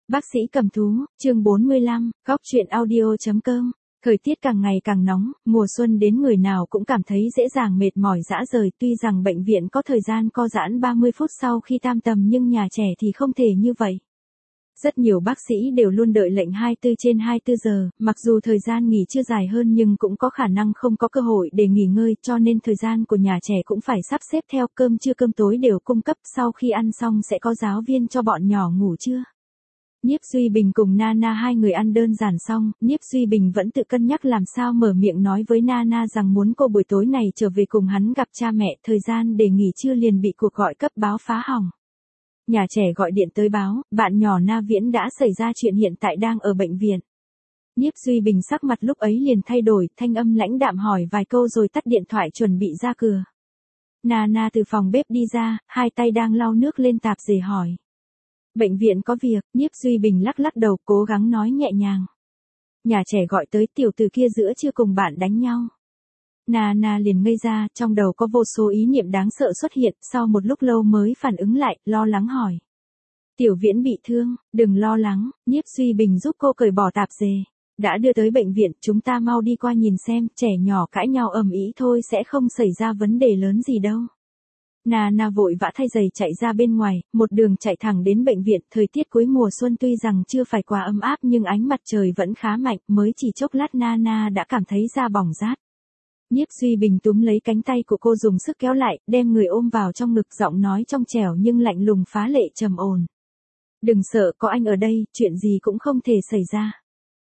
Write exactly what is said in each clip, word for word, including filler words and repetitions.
Bác sĩ cầm thú, chương bốn mươi lăm, góc truyện audio chấm com. Thời tiết càng ngày càng nóng, mùa xuân đến người nào cũng cảm thấy dễ dàng mệt mỏi rã rời. Tuy rằng bệnh viện có thời gian co giãn ba mươi phút sau khi tam tầm nhưng nhà trẻ thì không thể như vậy. Rất nhiều bác sĩ đều luôn đợi lệnh hai mươi tư trên hai mươi tư giờ, mặc dù thời gian nghỉ chưa dài hơn nhưng cũng có khả năng không có cơ hội để nghỉ ngơi, cho nên thời gian của nhà trẻ cũng phải sắp xếp theo. Cơm trưa cơm tối đều cung cấp, sau khi ăn xong sẽ có giáo viên cho bọn nhỏ ngủ trưa. Nhiếp Duy Bình cùng Nana hai người ăn đơn giản xong, Nhiếp Duy Bình vẫn tự cân nhắc làm sao mở miệng nói với Nana rằng muốn cô buổi tối này trở về cùng hắn gặp cha mẹ. Thời gian để nghỉ trưa liền bị cuộc gọi cấp báo phá hỏng. Nhà trẻ gọi điện tới báo, bạn nhỏ Na Viễn đã xảy ra chuyện, hiện tại đang ở bệnh viện. Nhiếp Duy Bình sắc mặt lúc ấy liền thay đổi, thanh âm lãnh đạm hỏi vài câu rồi tắt điện thoại chuẩn bị ra cửa. Nana từ phòng bếp đi ra, hai tay đang lau nước lên tạp dề hỏi. Bệnh viện có việc, Nhiếp Duy Bình lắc lắc đầu cố gắng nói nhẹ nhàng. Nhà trẻ gọi tới, tiểu tử kia giữa trưa cùng bạn đánh nhau. Nana liền ngây ra, trong đầu có vô số ý niệm đáng sợ xuất hiện, sau một lúc lâu mới phản ứng lại, lo lắng hỏi. Tiểu Viễn bị thương, đừng lo lắng, Nhiếp Duy Bình giúp cô cởi bỏ tạp dề. Đã đưa tới bệnh viện, chúng ta mau đi qua nhìn xem, trẻ nhỏ cãi nhau ầm ĩ thôi sẽ không xảy ra vấn đề lớn gì đâu. Nana vội vã thay giày chạy ra bên ngoài, một đường chạy thẳng đến bệnh viện. Thời tiết cuối mùa xuân tuy rằng chưa phải quá ấm áp nhưng ánh mặt trời vẫn khá mạnh, mới chỉ chốc lát Nana đã cảm thấy da bỏng rát. Nhiếp Duy Bình túm lấy cánh tay của cô dùng sức kéo lại, đem người ôm vào trong ngực, giọng nói trong trẻo nhưng lạnh lùng phá lệ trầm ổn. Đừng sợ, có anh ở đây, chuyện gì cũng không thể xảy ra.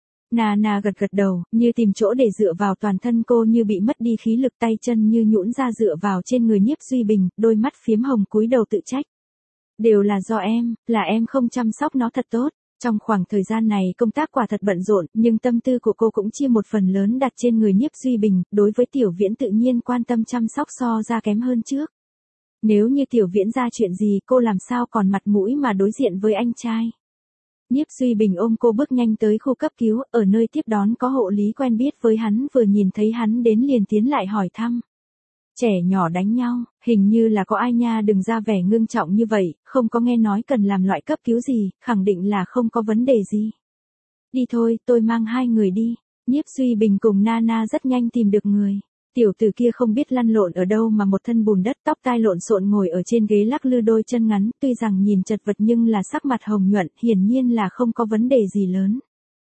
Nana gật gật đầu, như tìm chỗ để dựa vào, toàn thân cô như bị mất đi khí lực, tay chân như nhũn ra dựa vào trên người Nhiếp Duy Bình, đôi mắt phiếm hồng cúi đầu tự trách. Đều là do em, là em không chăm sóc nó thật tốt. Trong khoảng thời gian này công tác quả thật bận rộn, nhưng tâm tư của cô cũng chia một phần lớn đặt trên người Nhiếp Duy Bình, đối với Tiểu Viễn tự nhiên quan tâm chăm sóc so ra kém hơn trước. Nếu như Tiểu Viễn ra chuyện gì cô làm sao còn mặt mũi mà đối diện với anh trai. Nhiếp Duy Bình ôm cô bước nhanh tới khu cấp cứu, ở nơi tiếp đón có hộ lý quen biết với hắn, vừa nhìn thấy hắn đến liền tiến lại hỏi thăm. Trẻ nhỏ đánh nhau, hình như là có ai nha, đừng ra vẻ ngưng trọng như vậy, không có nghe nói cần làm loại cấp cứu gì, khẳng định là không có vấn đề gì. Đi thôi, tôi mang hai người đi. Nhiếp Duy Bình cùng Nana rất nhanh tìm được người. Tiểu tử kia không biết lăn lộn ở đâu mà một thân bùn đất, tóc tai lộn xộn ngồi ở trên ghế lắc lư đôi chân ngắn, tuy rằng nhìn chật vật nhưng là sắc mặt hồng nhuận, hiển nhiên là không có vấn đề gì lớn.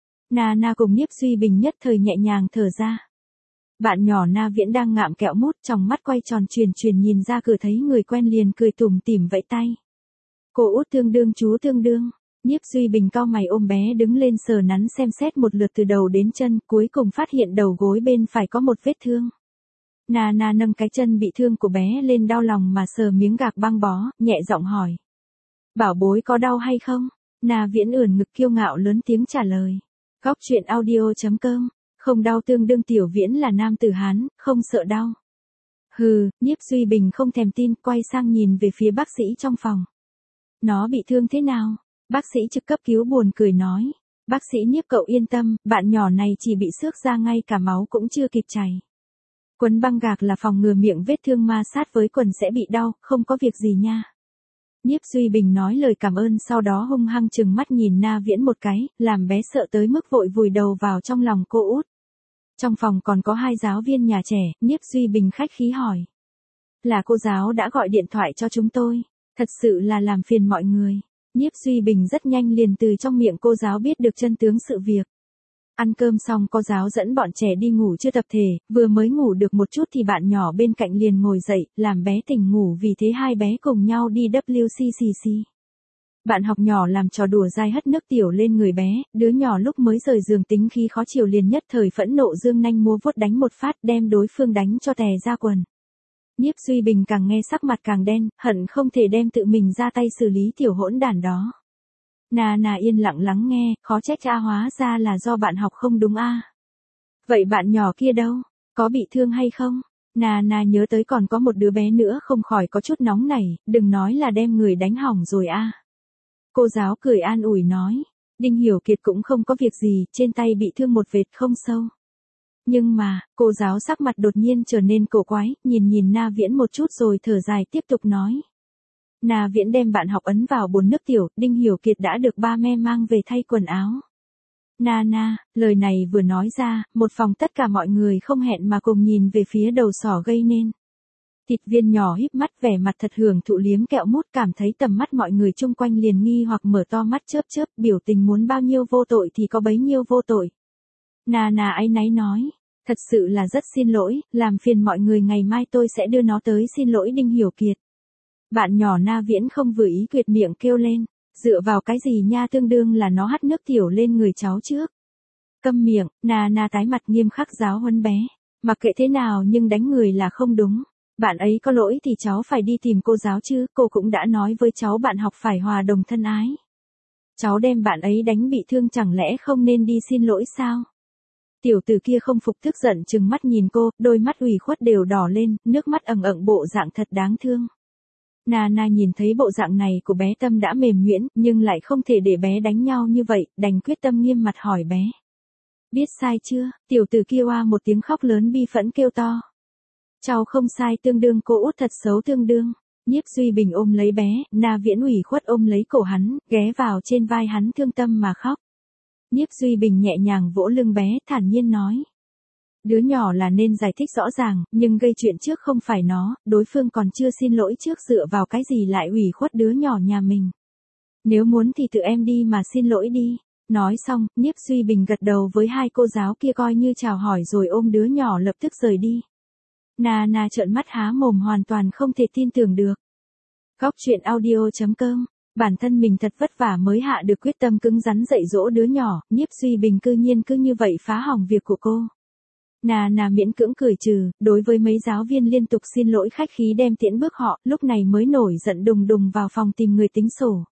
Nana cùng Nhiếp Duy Bình nhất thời nhẹ nhàng thở ra. Bạn nhỏ Na Viễn đang ngạm kẹo mút, trong mắt quay tròn truyền truyền nhìn ra cửa thấy người quen liền cười tủm tỉm vẫy tay. Cô út thương đương chú thương đương. Nhiếp Duy Bình cau mày ôm bé đứng lên sờ nắn xem xét một lượt từ đầu đến chân, cuối cùng phát hiện đầu gối bên phải có một vết thương. Nana nâng cái chân bị thương của bé lên, đau lòng mà sờ miếng gạc băng bó, nhẹ giọng hỏi. Bảo bối có đau hay không? Na Viễn ưỡn ngực kiêu ngạo lớn tiếng trả lời. Góc truyện audio chấm com. Không đau, tương đương Tiểu Viễn là nam tử Hán, không sợ đau. Hừ, Nhiếp Duy Bình không thèm tin, quay sang nhìn về phía bác sĩ trong phòng. Nó bị thương thế nào? Bác sĩ trực cấp cứu buồn cười nói. Bác sĩ Nhiếp cậu yên tâm, bạn nhỏ này chỉ bị xước da, ngay cả máu cũng chưa kịp chảy. Quấn băng gạc là phòng ngừa miệng vết thương ma sát với quần sẽ bị đau, không có việc gì nha. Nhiếp Duy Bình nói lời cảm ơn, sau đó hung hăng trừng mắt nhìn Na Viễn một cái, làm bé sợ tới mức vội vùi đầu vào trong lòng cô út. Trong phòng còn có hai giáo viên nhà trẻ, Nhiếp Duy Bình khách khí hỏi. Là cô giáo đã gọi điện thoại cho chúng tôi, thật sự là làm phiền mọi người. Nhiếp Duy Bình rất nhanh liền từ trong miệng cô giáo biết được chân tướng sự việc. Ăn cơm xong cô giáo dẫn bọn trẻ đi ngủ trưa tập thể, vừa mới ngủ được một chút thì bạn nhỏ bên cạnh liền ngồi dậy, làm bé tỉnh ngủ, vì thế hai bé cùng nhau đi W C C C. Bạn học nhỏ làm trò đùa dai hất nước tiểu lên người bé, đứa nhỏ lúc mới rời giường tính khí khó chịu liền nhất thời phẫn nộ giương nanh múa vuốt đánh một phát, đem đối phương đánh cho tè ra quần. Nhiếp Duy Bình càng nghe sắc mặt càng đen, hận không thể đem tự mình ra tay xử lý tiểu hỗn đản đó. Nana yên lặng lắng nghe, khó trách a, hóa ra là do bạn học không đúng a. Vậy bạn nhỏ kia đâu? Có bị thương hay không? Nana nhớ tới còn có một đứa bé nữa, không khỏi có chút nóng nảy, đừng nói là đem người đánh hỏng rồi a. Cô giáo cười an ủi nói, Đinh Hiểu Kiệt cũng không có việc gì, trên tay bị thương một vệt không sâu. Nhưng mà, cô giáo sắc mặt đột nhiên trở nên cổ quái, nhìn nhìn Na Viễn một chút rồi thở dài tiếp tục nói. Na Viễn đem bạn học ấn vào bồn nước tiểu, Đinh Hiểu Kiệt đã được ba me mang về thay quần áo. Na na, lời này vừa nói ra, một phòng tất cả mọi người không hẹn mà cùng nhìn về phía đầu sỏ gây nên. Thịt viên nhỏ híp mắt vẻ mặt thật hưởng thụ liếm kẹo mút, cảm thấy tầm mắt mọi người chung quanh liền nghi hoặc mở to mắt chớp chớp, biểu tình muốn bao nhiêu vô tội thì có bấy nhiêu vô tội. Na na áy náy nói, thật sự là rất xin lỗi, làm phiền mọi người, ngày mai tôi sẽ đưa nó tới, xin lỗi Đinh Hiểu Kiệt. Bạn nhỏ Na Viễn không vừa ý quyệt miệng kêu lên, dựa vào cái gì nha, tương đương là nó hắt nước tiểu lên người cháu trước. Câm miệng, Na na tái mặt nghiêm khắc giáo huấn bé, mặc kệ thế nào nhưng đánh người là không đúng. Bạn ấy có lỗi thì cháu phải đi tìm cô giáo chứ, cô cũng đã nói với cháu bạn học phải hòa đồng thân ái. Cháu đem bạn ấy đánh bị thương chẳng lẽ không nên đi xin lỗi sao? Tiểu tử kia không phục tức giận trừng mắt nhìn cô, đôi mắt ủy khuất đều đỏ lên, nước mắt ẩn ẩn, bộ dạng thật đáng thương. Na na nhìn thấy bộ dạng này của bé, tâm đã mềm nhuyễn, nhưng lại không thể để bé đánh nhau như vậy, đành quyết tâm nghiêm mặt hỏi bé. Biết sai chưa? Tiểu tử kia oa một tiếng khóc lớn bi phẫn kêu to. Cháu không sai, tương đương cô út thật xấu tương đương. Nhiếp Duy Bình ôm lấy bé, Na Viễn ủy khuất ôm lấy cổ hắn, ghé vào trên vai hắn thương tâm mà khóc. Nhiếp Duy Bình nhẹ nhàng vỗ lưng bé, thản nhiên nói. Đứa nhỏ là nên giải thích rõ ràng, nhưng gây chuyện trước không phải nó, đối phương còn chưa xin lỗi trước, dựa vào cái gì lại ủy khuất đứa nhỏ nhà mình. Nếu muốn thì tự em đi mà xin lỗi đi. Nói xong, Nhiếp Duy Bình gật đầu với hai cô giáo kia coi như chào hỏi rồi ôm đứa nhỏ lập tức rời đi. Na na trợn mắt há mồm, hoàn toàn không thể tin tưởng được. Góc truyện audio chấm com. Bản thân mình thật vất vả mới hạ được quyết tâm cứng rắn dạy dỗ đứa nhỏ, Nhiếp Duy Bình cư nhiên cứ như vậy phá hỏng việc của cô. Na na miễn cưỡng cười trừ, đối với mấy giáo viên liên tục xin lỗi khách khí đem tiễn bước họ, lúc này mới nổi giận đùng đùng vào phòng tìm người tính sổ.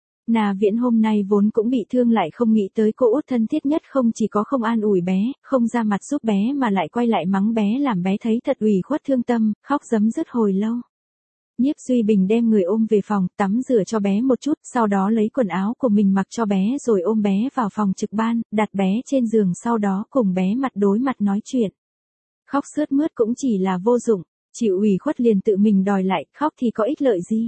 Na Viễn hôm nay vốn cũng bị thương, lại không nghĩ tới cô út thân thiết nhất không chỉ có không an ủi bé, không ra mặt giúp bé mà lại quay lại mắng bé, làm bé thấy thật ủy khuất thương tâm, khóc rấm rứt hồi lâu. Nhiếp Duy Bình đem người ôm về phòng, tắm rửa cho bé một chút, sau đó lấy quần áo của mình mặc cho bé rồi ôm bé vào phòng trực ban, đặt bé trên giường, sau đó cùng bé mặt đối mặt nói chuyện. Khóc sướt mướt cũng chỉ là vô dụng, chịu ủy khuất liền tự mình đòi lại, khóc thì có ích lợi gì.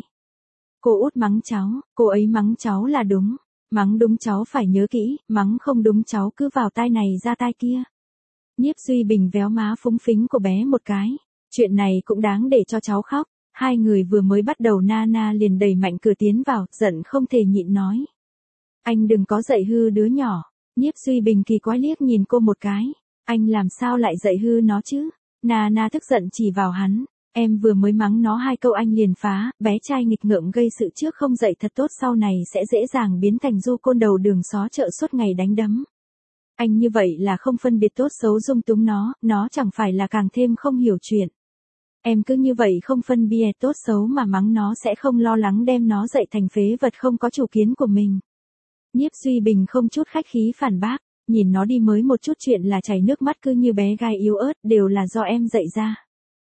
Cô út mắng cháu, cô ấy mắng cháu là đúng, mắng đúng cháu phải nhớ kỹ, mắng không đúng cháu cứ vào tai này ra tai kia. Nhiếp Duy Bình véo má phúng phính của bé một cái, chuyện này cũng đáng để cho cháu khóc. Hai người vừa mới bắt đầu, Na na liền đẩy mạnh cửa tiến vào, giận không thể nhịn nói. Anh đừng có dạy hư đứa nhỏ. Nhiếp Duy Bình kỳ quái liếc nhìn cô một cái. Anh làm sao lại dạy hư nó chứ? Na na tức giận chỉ vào hắn. Em vừa mới mắng nó hai câu anh liền phá, bé trai nghịch ngợm gây sự trước không dạy thật tốt sau này sẽ dễ dàng biến thành du côn đầu đường xó chợ suốt ngày đánh đấm. Anh như vậy là không phân biệt tốt xấu, dung túng nó, nó chẳng phải là càng thêm không hiểu chuyện. Em cứ như vậy không phân biệt tốt xấu mà mắng nó sẽ không lo lắng đem nó dạy thành phế vật không có chủ kiến của mình. Nhiếp Duy Bình không chút khách khí phản bác, nhìn nó đi mới một chút chuyện là chảy nước mắt, cứ như bé gai yếu ớt, đều là do em dạy ra.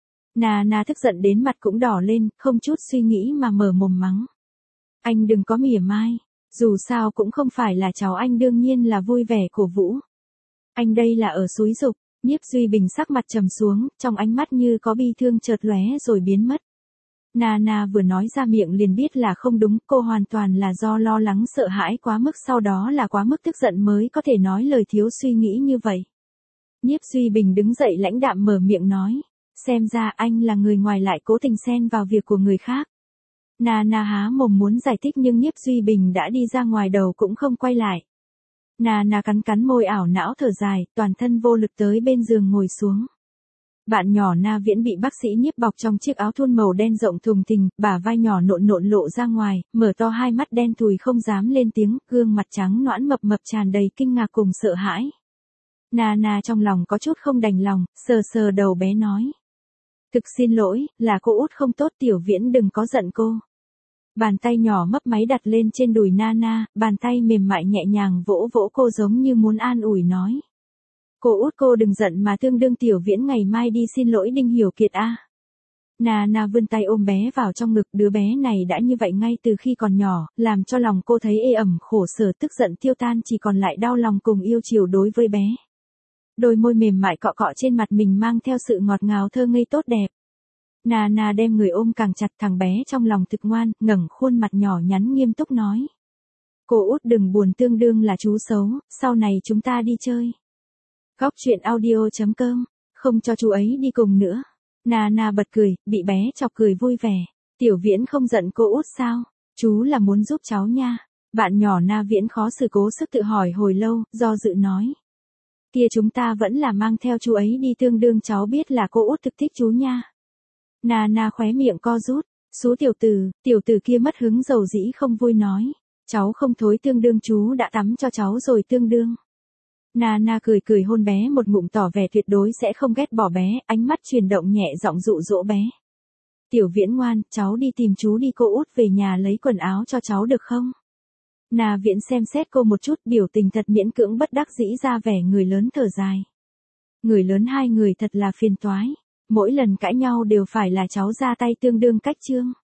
Na na tức giận đến mặt cũng đỏ lên, không chút suy nghĩ mà mở mồm mắng. Anh đừng có mỉa mai, dù sao cũng không phải là cháu anh, đương nhiên là vui vẻ cổ vũ. Anh đây là ở xúi giục. Nhiếp Duy Bình sắc mặt trầm xuống, trong ánh mắt như có bi thương chợt lóe rồi biến mất. Na na vừa nói ra miệng liền biết là không đúng, cô hoàn toàn là do lo lắng sợ hãi quá mức, sau đó là quá mức tức giận mới có thể nói lời thiếu suy nghĩ như vậy. Nhiếp Duy Bình đứng dậy lãnh đạm mở miệng nói, xem ra anh là người ngoài lại cố tình xen vào việc của người khác. Na na há mồm muốn giải thích nhưng Nhiếp Duy Bình đã đi ra ngoài, đầu cũng không quay lại. Na na cắn cắn môi ảo não thở dài, toàn thân vô lực tới bên giường ngồi xuống. Bạn nhỏ Na Viễn bị bác sĩ Nhiếp bọc trong chiếc áo thun màu đen rộng thùng thình, bả vai nhỏ nộn nộn lộ ra ngoài, mở to hai mắt đen thùi không dám lên tiếng, gương mặt trắng nõn mập mập tràn đầy kinh ngạc cùng sợ hãi. Na na trong lòng có chút không đành lòng, sờ sờ đầu bé nói. Thực xin lỗi, là cô út không tốt, Tiểu Viễn đừng có giận cô. Bàn tay nhỏ mấp máy đặt lên trên đùi Na na, bàn tay mềm mại nhẹ nhàng vỗ vỗ cô giống như muốn an ủi nói. Cô út cô đừng giận mà, tương đương Tiểu Viễn ngày mai đi xin lỗi Đinh Hiểu Kiệt a. À. Na na vươn tay ôm bé vào trong ngực, đứa bé này đã như vậy ngay từ khi còn nhỏ, làm cho lòng cô thấy ê ẩm khổ sở, tức giận tiêu tan, chỉ còn lại đau lòng cùng yêu chiều đối với bé. Đôi môi mềm mại cọ cọ trên mặt mình mang theo sự ngọt ngào thơ ngây tốt đẹp. Nana đem người ôm càng chặt, thằng bé trong lòng thực ngoan, ngẩng khuôn mặt nhỏ nhắn nghiêm túc nói. Cô út đừng buồn, tương đương là chú xấu, sau này chúng ta đi chơi. Góc truyện audio chấm com, không cho chú ấy đi cùng nữa. Nana bật cười, bị bé chọc cười vui vẻ. Tiểu Viễn không giận cô út sao? Chú là muốn giúp cháu nha. Bạn nhỏ Na Viễn khó xử cố sức tự hỏi hồi lâu, do dự nói. Kia chúng ta vẫn là mang theo chú ấy đi, tương đương cháu biết là cô út thực thích chú nha. Nana khóe miệng co rút. Xú tiểu tử, tiểu tử kia mất hứng dầu dĩ không vui nói. Cháu không thối, tương đương chú đã tắm cho cháu rồi tương đương. Nana cười cười hôn bé một ngụm tỏ vẻ tuyệt đối sẽ không ghét bỏ bé, ánh mắt chuyển động nhẹ giọng dụ dỗ bé. Tiểu Viễn ngoan, cháu đi tìm chú đi, cô út về nhà lấy quần áo cho cháu được không? Na Viễn xem xét cô một chút, biểu tình thật miễn cưỡng bất đắc dĩ ra vẻ người lớn thở dài. Người lớn hai người thật là phiền toái, mỗi lần cãi nhau đều phải là cháu ra tay tương đương cách chương.